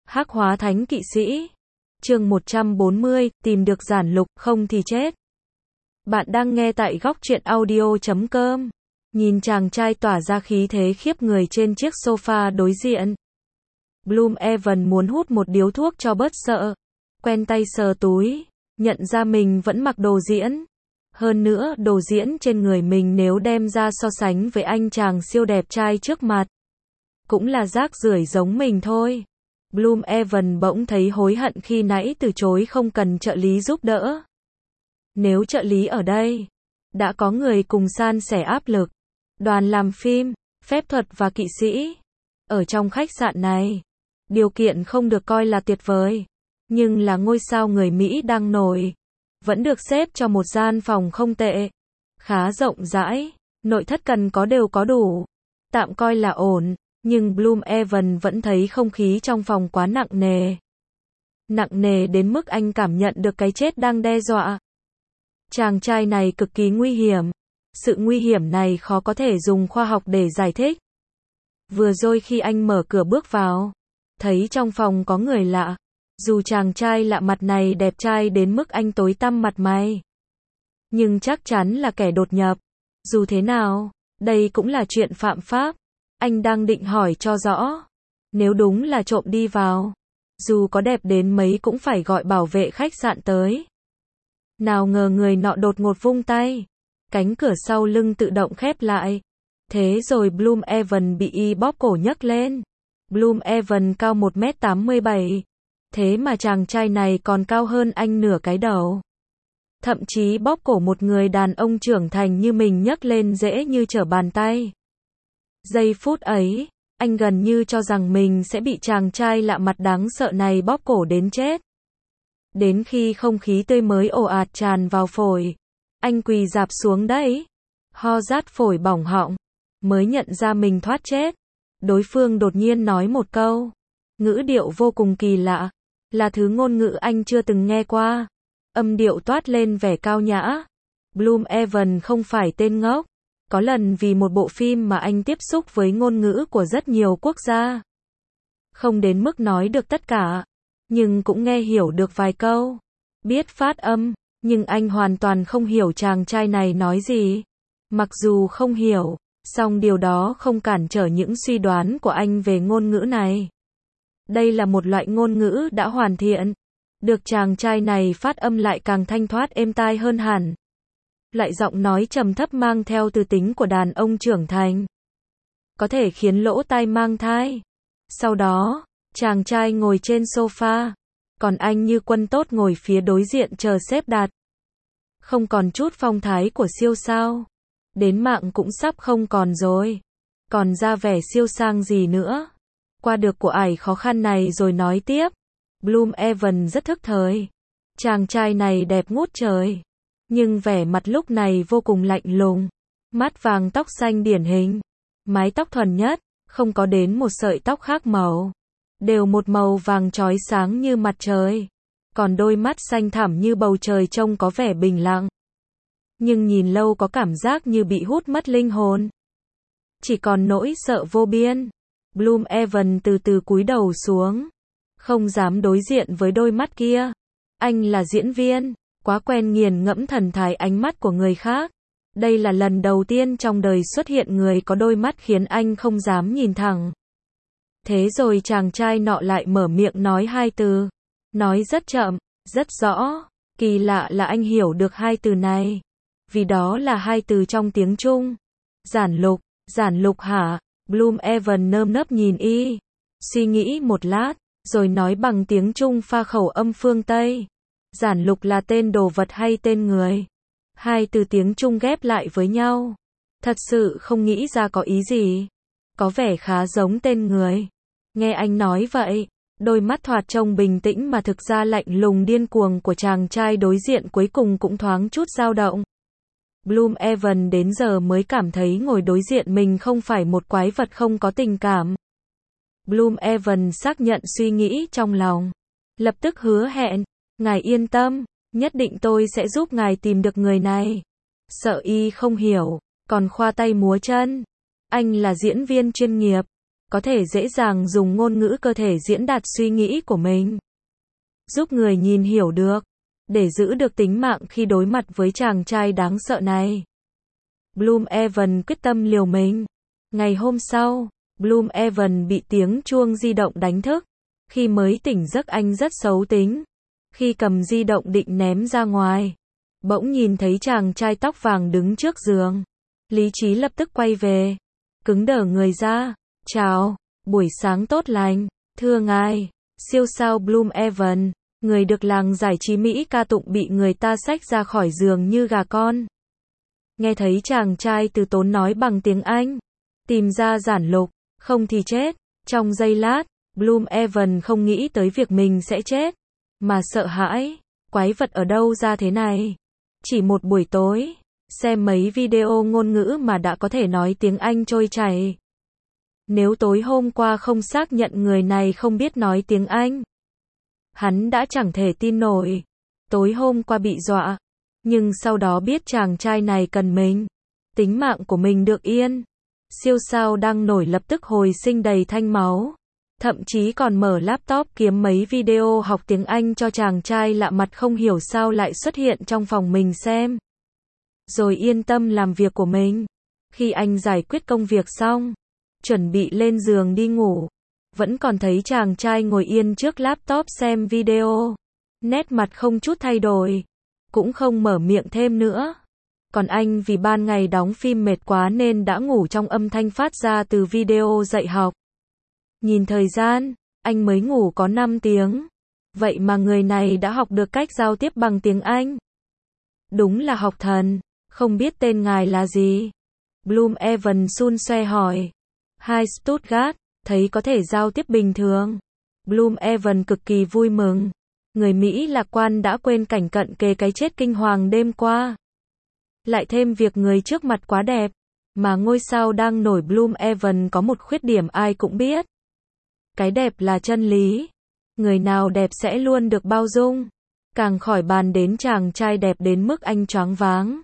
Hắc hóa thánh kỵ sĩ. Chương 140, tìm được giản lục, không thì chết. Bạn đang nghe tại góc truyện audio.com. Nhìn chàng trai tỏa ra khí thế khiếp người trên chiếc sofa đối diện. Bloomeven muốn hút một điếu thuốc cho bớt sợ. Quen tay sờ túi, nhận ra mình vẫn mặc đồ diễn. Hơn nữa, đồ diễn trên người mình nếu đem ra so sánh với anh chàng siêu đẹp trai trước mặt, cũng là rác rưởi giống mình thôi. Bloomeven bỗng thấy hối hận khi nãy từ chối không cần trợ lý giúp đỡ. Nếu trợ lý ở đây, đã có người cùng san sẻ áp lực. Đoàn làm phim, phép thuật và kỵ sĩ. Ở trong khách sạn này, điều kiện không được coi là tuyệt vời, nhưng là ngôi sao người Mỹ đang nổi. Vẫn được xếp cho một gian phòng không tệ. Khá rộng rãi, nội thất cần có đều có đủ. Tạm coi là ổn, nhưng Bloomeven vẫn thấy không khí trong phòng quá nặng nề. Nặng nề đến mức anh cảm nhận được cái chết đang đe dọa. Chàng trai này cực kỳ nguy hiểm. Sự nguy hiểm này khó có thể dùng khoa học để giải thích. Vừa rồi khi anh mở cửa bước vào, thấy trong phòng có người lạ. Dù chàng trai lạ mặt này đẹp trai đến mức anh tối tăm mặt mày, nhưng chắc chắn là kẻ đột nhập. Dù thế nào, đây cũng là chuyện phạm pháp. Anh đang định hỏi cho rõ. Nếu đúng là trộm đi vào, dù có đẹp đến mấy cũng phải gọi bảo vệ khách sạn tới. Nào ngờ người nọ đột ngột vung tay. Cánh cửa sau lưng tự động khép lại. Thế rồi Bloomeven bị y bóp cổ nhấc lên. Bloomeven cao 1m87. Thế mà chàng trai này còn cao hơn anh nửa cái đầu. Thậm chí bóp cổ một người đàn ông trưởng thành như mình nhấc lên dễ như trở bàn tay. Giây phút ấy, anh gần như cho rằng mình sẽ bị chàng trai lạ mặt đáng sợ này bóp cổ đến chết. Đến khi không khí tươi mới ồ ạt tràn vào phổi, anh quỳ rạp xuống đấy, ho rát phổi bỏng họng, mới nhận ra mình thoát chết. Đối phương đột nhiên nói một câu, ngữ điệu vô cùng kỳ lạ, là thứ ngôn ngữ anh chưa từng nghe qua. Âm điệu toát lên vẻ cao nhã. Bloomeven không phải tên ngốc. Có lần vì một bộ phim mà anh tiếp xúc với ngôn ngữ của rất nhiều quốc gia. Không đến mức nói được tất cả, nhưng cũng nghe hiểu được vài câu. Biết phát âm, nhưng anh hoàn toàn không hiểu chàng trai này nói gì. Mặc dù không hiểu, song điều đó không cản trở những suy đoán của anh về ngôn ngữ này. Đây là một loại ngôn ngữ đã hoàn thiện. Được chàng trai này phát âm lại càng thanh thoát êm tai hơn hẳn. Lại giọng nói trầm thấp mang theo tư tính của đàn ông trưởng thành. Có thể khiến lỗ tai mang thai. Sau đó, chàng trai ngồi trên sofa. Còn anh như quân tốt ngồi phía đối diện chờ xếp đặt. Không còn chút phong thái của siêu sao. Đến mạng cũng sắp không còn rồi. Còn ra vẻ siêu sang gì nữa. Qua được của ải khó khăn này rồi nói tiếp. Bloomeven rất thức thời. Chàng trai này đẹp ngút trời. Nhưng vẻ mặt lúc này vô cùng lạnh lùng. Mắt vàng tóc xanh điển hình. Mái tóc thuần nhất, không có đến một sợi tóc khác màu. Đều một màu vàng chói sáng như mặt trời. Còn đôi mắt xanh thẳm như bầu trời trông có vẻ bình lặng. Nhưng nhìn lâu có cảm giác như bị hút mất linh hồn. Chỉ còn nỗi sợ vô biên. Bloomeven từ từ cúi đầu xuống. Không dám đối diện với đôi mắt kia. Anh là diễn viên, quá quen nghiền ngẫm thần thái ánh mắt của người khác. Đây là lần đầu tiên trong đời xuất hiện người có đôi mắt khiến anh không dám nhìn thẳng. Thế rồi chàng trai nọ lại mở miệng nói hai từ. Nói rất chậm, rất rõ. Kỳ lạ là anh hiểu được hai từ này. Vì đó là hai từ trong tiếng Trung. Giản lục hả? Bloomeven nơm nớp nhìn y. Suy nghĩ một lát, rồi nói bằng tiếng Trung pha khẩu âm phương Tây. Giản lục là tên đồ vật hay tên người? Hai từ tiếng Trung ghép lại với nhau. Thật sự không nghĩ ra có ý gì. Có vẻ khá giống tên người. Nghe anh nói vậy, đôi mắt thoạt trông bình tĩnh mà thực ra lạnh lùng điên cuồng của chàng trai đối diện cuối cùng cũng thoáng chút dao động. Bloomeven đến giờ mới cảm thấy ngồi đối diện mình không phải một quái vật không có tình cảm. Bloomeven xác nhận suy nghĩ trong lòng. Lập tức hứa hẹn, ngài yên tâm, nhất định tôi sẽ giúp ngài tìm được người này. Sợ y không hiểu, còn khoa tay múa chân. Anh là diễn viên chuyên nghiệp, có thể dễ dàng dùng ngôn ngữ cơ thể diễn đạt suy nghĩ của mình, giúp người nhìn hiểu được, để giữ được tính mạng khi đối mặt với chàng trai đáng sợ này. Bloom Evan quyết tâm liều mình. Ngày hôm sau, Bloom Evan bị tiếng chuông di động đánh thức. Khi mới tỉnh giấc anh rất xấu tính. Khi cầm di động định ném ra ngoài, bỗng nhìn thấy chàng trai tóc vàng đứng trước giường. Lý trí lập tức quay về, cứng đờ người ra. Chào, buổi sáng tốt lành, thưa ngài. Siêu sao Bloom Evan, người được làng giải trí Mỹ ca tụng bị người ta xách ra khỏi giường như gà con. Nghe thấy chàng trai từ tốn nói bằng tiếng Anh, tìm ra giản lục, không thì chết. Trong giây lát, Bloom Evan không nghĩ tới việc mình sẽ chết, mà sợ hãi, quái vật ở đâu ra thế này. Chỉ một buổi tối, xem mấy video ngôn ngữ mà đã có thể nói tiếng Anh trôi chảy. Nếu tối hôm qua không xác nhận người này không biết nói tiếng Anh, hắn đã chẳng thể tin nổi. Tối hôm qua bị dọa, nhưng sau đó biết chàng trai này cần mình, tính mạng của mình được yên. Siêu sao đang nổi lập tức hồi sinh đầy thanh máu, thậm chí còn mở laptop kiếm mấy video học tiếng Anh cho chàng trai lạ mặt không hiểu sao lại xuất hiện trong phòng mình xem. Rồi yên tâm làm việc của mình. Khi anh giải quyết công việc xong, chuẩn bị lên giường đi ngủ, vẫn còn thấy chàng trai ngồi yên trước laptop xem video, nét mặt không chút thay đổi, cũng không mở miệng thêm nữa. Còn anh vì ban ngày đóng phim mệt quá nên đã ngủ trong âm thanh phát ra từ video dạy học. Nhìn thời gian, anh mới ngủ có 5 tiếng. Vậy mà người này đã học được cách giao tiếp bằng tiếng Anh. Đúng là học thần, không biết tên ngài là gì? Bloom Evan xun xoe hỏi. Hi Stuttgart, thấy có thể giao tiếp bình thường. Bloom Evan cực kỳ vui mừng. Người Mỹ lạc quan đã quên cảnh cận kề cái chết kinh hoàng đêm qua. Lại thêm việc người trước mặt quá đẹp, mà ngôi sao đang nổi Bloom Evan có một khuyết điểm ai cũng biết. Cái đẹp là chân lý. Người nào đẹp sẽ luôn được bao dung. Càng khỏi bàn đến chàng trai đẹp đến mức anh choáng váng.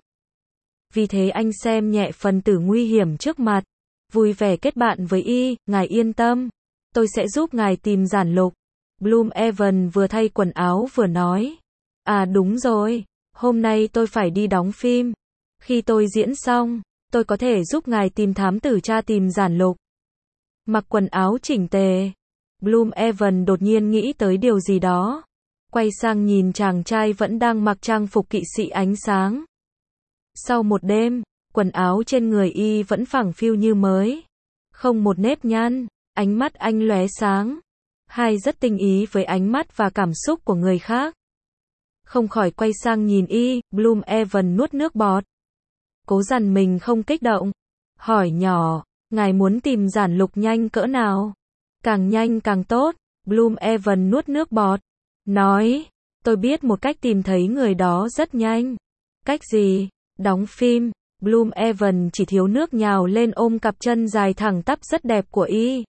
Vì thế anh xem nhẹ phần tử nguy hiểm trước mặt. Vui vẻ kết bạn với y, ngài yên tâm. Tôi sẽ giúp ngài tìm giản lục. Bloom Evan vừa thay quần áo vừa nói. À đúng rồi, hôm nay tôi phải đi đóng phim. Khi tôi diễn xong, tôi có thể giúp ngài tìm thám tử tra tìm giản lục. Mặc quần áo chỉnh tề. Bloom Evan đột nhiên nghĩ tới điều gì đó. Quay sang nhìn chàng trai vẫn đang mặc trang phục kỵ sĩ ánh sáng. Sau một đêm, quần áo trên người y vẫn phẳng phiu như mới. Không một nếp nhăn, ánh mắt anh lóe sáng. Hai rất tinh ý với ánh mắt và cảm xúc của người khác. Không khỏi quay sang nhìn y, Bloom Evan nuốt nước bọt. Cố dằn mình không kích động. Hỏi nhỏ, ngài muốn tìm giản lục nhanh cỡ nào? Càng nhanh càng tốt. Bloom Evan nuốt nước bọt. Nói, tôi biết một cách tìm thấy người đó rất nhanh. Cách gì? Đóng phim. Bloom Evan chỉ thiếu nước nhào lên ôm cặp chân dài thẳng tắp rất đẹp của y.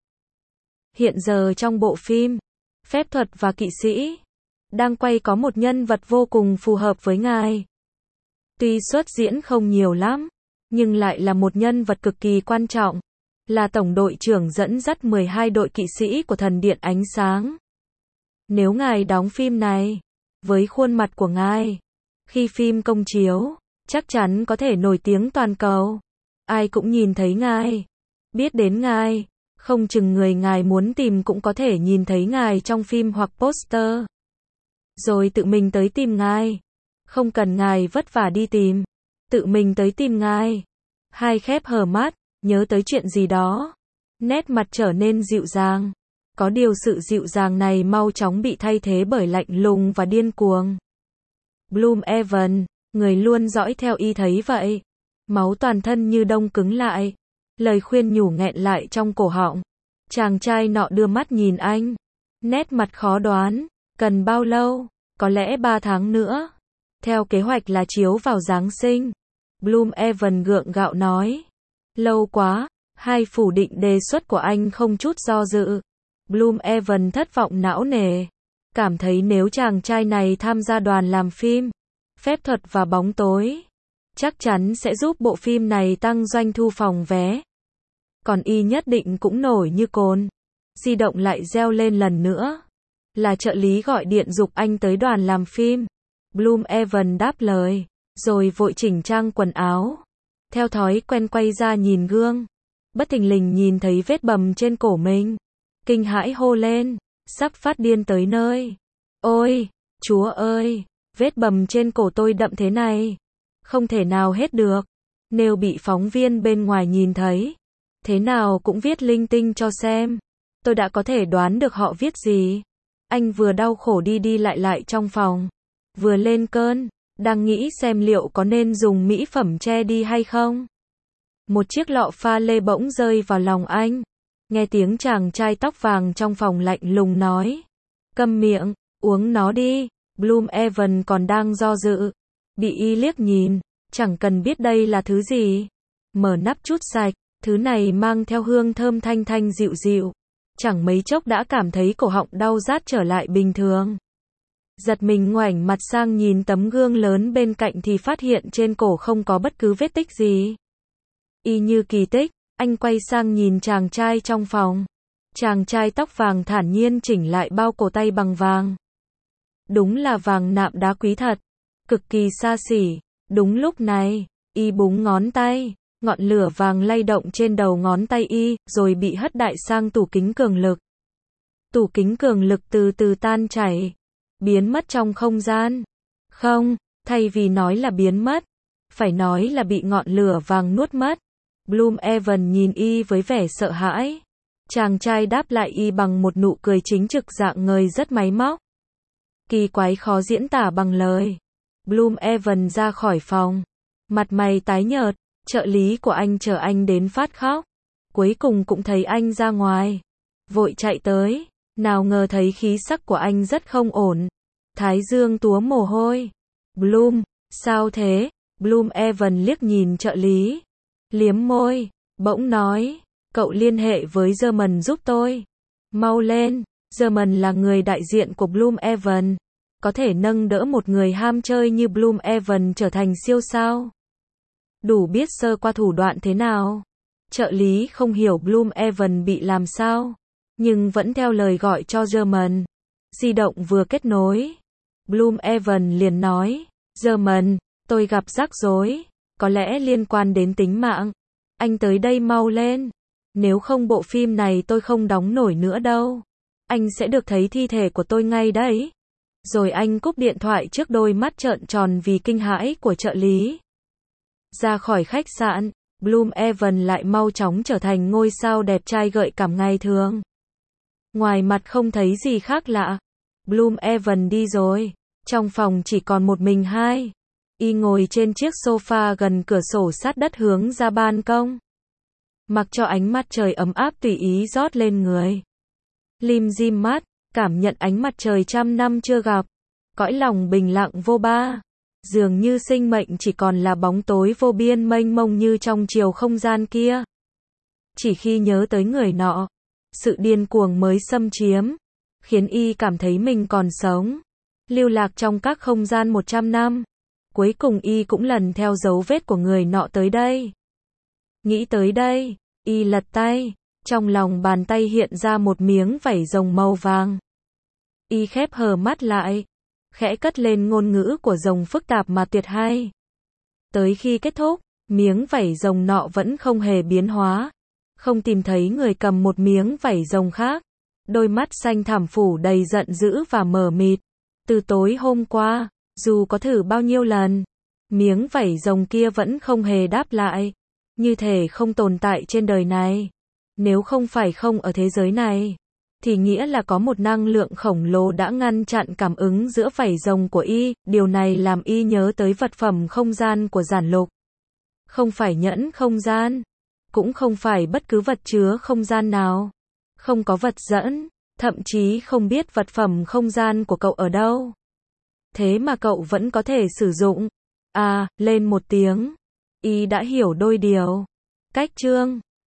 Hiện giờ trong bộ phim, Phép thuật và kỵ sĩ, đang quay có một nhân vật vô cùng phù hợp với ngài. Tuy xuất diễn không nhiều lắm, nhưng lại là một nhân vật cực kỳ quan trọng. Là tổng đội trưởng dẫn dắt 12 đội kỵ sĩ của thần điện ánh sáng. Nếu ngài đóng phim này, với khuôn mặt của ngài, khi phim công chiếu, chắc chắn có thể nổi tiếng toàn cầu. Ai cũng nhìn thấy ngài, biết đến ngài, không chừng người ngài muốn tìm cũng có thể nhìn thấy ngài trong phim hoặc poster. Rồi tự mình tới tìm ngài. Không cần ngài vất vả đi tìm, tự mình tới tìm ngài. Hai khép hờ mắt, nhớ tới chuyện gì đó. Nét mặt trở nên dịu dàng. Có điều sự dịu dàng này mau chóng bị thay thế bởi lạnh lùng và điên cuồng. Bloom Evan, người luôn dõi theo y thấy vậy. Máu toàn thân như đông cứng lại. Lời khuyên nhủ nghẹn lại trong cổ họng. Chàng trai nọ đưa mắt nhìn anh. Nét mặt khó đoán. Cần bao lâu? Có lẽ 3 tháng nữa. Theo kế hoạch là chiếu vào Giáng sinh. Bloom Evan gượng gạo nói. Lâu quá. Hai phủ định đề xuất của anh không chút do dự. Bloom Evan thất vọng não nề. Cảm thấy nếu chàng trai này tham gia đoàn làm phim, phép thuật và bóng tối, chắc chắn sẽ giúp bộ phim này tăng doanh thu phòng vé. còn y nhất định cũng nổi như cồn. Di động lại reo lên lần nữa. Là trợ lý gọi điện giục anh tới đoàn làm phim. Bloomeven đáp lời, rồi vội chỉnh trang quần áo. Theo thói quen quay ra nhìn gương. Bất thình lình nhìn thấy vết bầm trên cổ mình. Kinh hãi hô lên, sắp phát điên tới nơi. Ôi, Chúa ơi, vết bầm trên cổ tôi đậm thế này. Không thể nào hết được. Nếu bị phóng viên bên ngoài nhìn thấy, thế nào cũng viết linh tinh cho xem. Tôi đã có thể đoán được họ viết gì. Anh vừa đau khổ đi đi lại trong phòng, vừa lên cơn, đang nghĩ xem liệu có nên dùng mỹ phẩm che đi hay không. Một chiếc lọ pha lê bỗng rơi vào lòng anh. Nghe tiếng chàng trai tóc vàng trong phòng lạnh lùng nói. Câm miệng, uống nó đi. Bloomeven còn đang do dự. Bị y liếc nhìn, chẳng cần biết đây là thứ gì. Mở nắp chút sạch, thứ này mang theo hương thơm thanh thanh dịu dịu. Chẳng mấy chốc đã cảm thấy cổ họng đau rát trở lại bình thường. Giật mình ngoảnh mặt sang nhìn tấm gương lớn bên cạnh thì phát hiện trên cổ không có bất cứ vết tích gì. Y như kỳ tích, anh quay sang nhìn chàng trai trong phòng. Chàng trai tóc vàng thản nhiên chỉnh lại bao cổ tay bằng vàng. Đúng là vàng nạm đá quý thật, cực kỳ xa xỉ. Đúng lúc này, y búng ngón tay, ngọn lửa vàng lay động trên đầu ngón tay y, rồi bị hất đại sang tủ kính cường lực. Tủ kính cường lực từ từ tan chảy, biến mất trong không gian. Không, thay vì nói là biến mất, phải nói là bị ngọn lửa vàng nuốt mất. Bloomeven nhìn y với vẻ sợ hãi. Chàng trai đáp lại y bằng một nụ cười chính trực dạng ngời rất máy móc. Kỳ quái khó diễn tả bằng lời. Bloomeven ra khỏi phòng, mặt mày tái nhợt, trợ lý của anh chờ anh đến phát khóc. Cuối cùng cũng thấy anh ra ngoài, vội chạy tới, nào ngờ thấy khí sắc của anh rất không ổn. Thái dương túa mồ hôi. Bloom, sao thế? Bloomeven liếc nhìn trợ lý, liếm môi, bỗng nói, cậu liên hệ với German giúp tôi. Mau lên, German là người đại diện của Bloomeven, có thể nâng đỡ một người ham chơi như Bloomeven trở thành siêu sao. Đủ biết sơ qua thủ đoạn thế nào. Trợ lý không hiểu Bloomeven bị làm sao, nhưng vẫn theo lời gọi cho German. Di động vừa kết nối, Bloomeven liền nói, German, tôi gặp rắc rối, có lẽ liên quan đến tính mạng. Anh tới đây mau lên, nếu không bộ phim này tôi không đóng nổi nữa đâu. Anh sẽ được thấy thi thể của tôi ngay đấy. Rồi anh cúp điện thoại trước đôi mắt trợn tròn vì kinh hãi của trợ lý. Ra khỏi khách sạn, Bloomeven lại mau chóng trở thành ngôi sao đẹp trai gợi cảm ngày thường. Ngoài mặt không thấy gì khác lạ. Bloomeven đi rồi, trong phòng chỉ còn một mình hai. Y ngồi trên chiếc sofa gần cửa sổ sát đất hướng ra ban công. Mặc cho ánh mặt trời ấm áp tùy ý rót lên người. Lim dim mắt, cảm nhận ánh mặt trời trăm năm chưa gặp. Cõi lòng bình lặng vô ba. Dường như sinh mệnh chỉ còn là bóng tối vô biên mênh mông như trong chiều không gian kia. Chỉ khi nhớ tới người nọ, sự điên cuồng mới xâm chiếm, khiến y cảm thấy mình còn sống. Lưu lạc trong các không gian 100 năm. Cuối cùng y cũng lần theo dấu vết của người nọ tới đây. Nghĩ tới đây, y lật tay, trong lòng bàn tay hiện ra một miếng vảy rồng màu vàng. Y khép hờ mắt lại, khẽ cất lên ngôn ngữ của rồng phức tạp mà tuyệt hay. Tới khi kết thúc, miếng vảy rồng nọ vẫn không hề biến hóa. Không tìm thấy người cầm một miếng vảy rồng khác. Đôi mắt xanh thẳm phủ đầy giận dữ và mờ mịt. Từ tối hôm qua, dù có thử bao nhiêu lần, miếng vảy rồng kia vẫn không hề đáp lại. Như thể không tồn tại trên đời này. Nếu không phải không ở thế giới này, thì nghĩa là có một năng lượng khổng lồ đã ngăn chặn cảm ứng giữa vảy rồng của y. Điều này làm y nhớ tới vật phẩm không gian của giản lục. Không phải nhẫn không gian, cũng không phải bất cứ vật chứa không gian nào. Không có vật dẫn, thậm chí không biết vật phẩm không gian của cậu ở đâu. Thế mà cậu vẫn có thể sử dụng. À, lên một tiếng. Y đã hiểu đôi điều. Cách chương